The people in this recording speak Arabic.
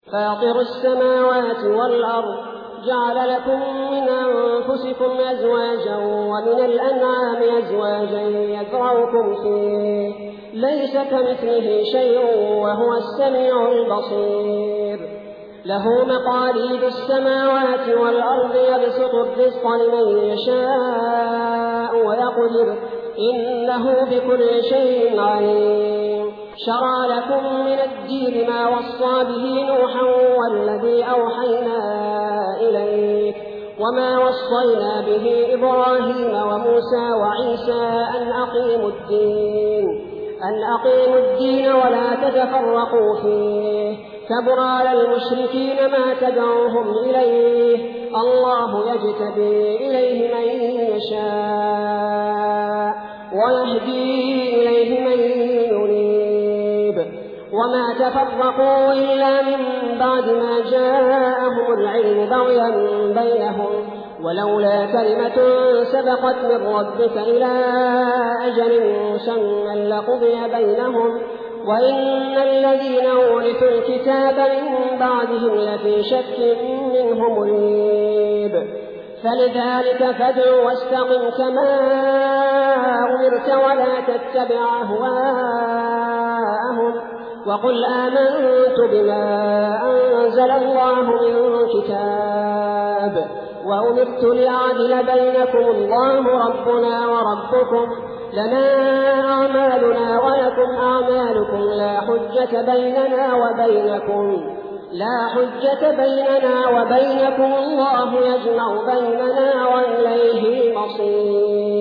فاطر السماوات والأرض جعل لكم من أنفسكم أزواجا ومن الأنعام أزواجا يذرأكم فيه ليس كمثله شيء وهو السميع البصير له مقاليد السماوات والأرض يبسط الرزق لمن يشاء ويقدر إنه بكل شيء عليم شرع لكم من الدين ما وصى به نوحا والذي أوحينا إليك وما وصينا به إبراهيم وموسى وعيسى أن أقيموا الدين ولا تتفرقوا فيه كبر على المشركين ما تدعوهم إليه الله يجتبي إليه من يشاء ويهدي إليه من ينيب وما تفرقوا إلا من بعد ما جاءهم العلم بغيا بينهم ولولا كلمة سبقت من ربك إلى أجل مسمى لقضي بينهم وإن الذين أورثوا الكتاب من بعدهم لفي شك منه مريب فلذلك فادع واستقم كما أمرت ولا تتبع أهواءهم وقل آمنت بما أنزل الله من كتاب وأمرت لأعدل بينكم الله ربنا وربكم لنا أعمالنا ولكم أعمالكم لا حجة بيننا وبينكم الله يجمع بيننا وإليه المصير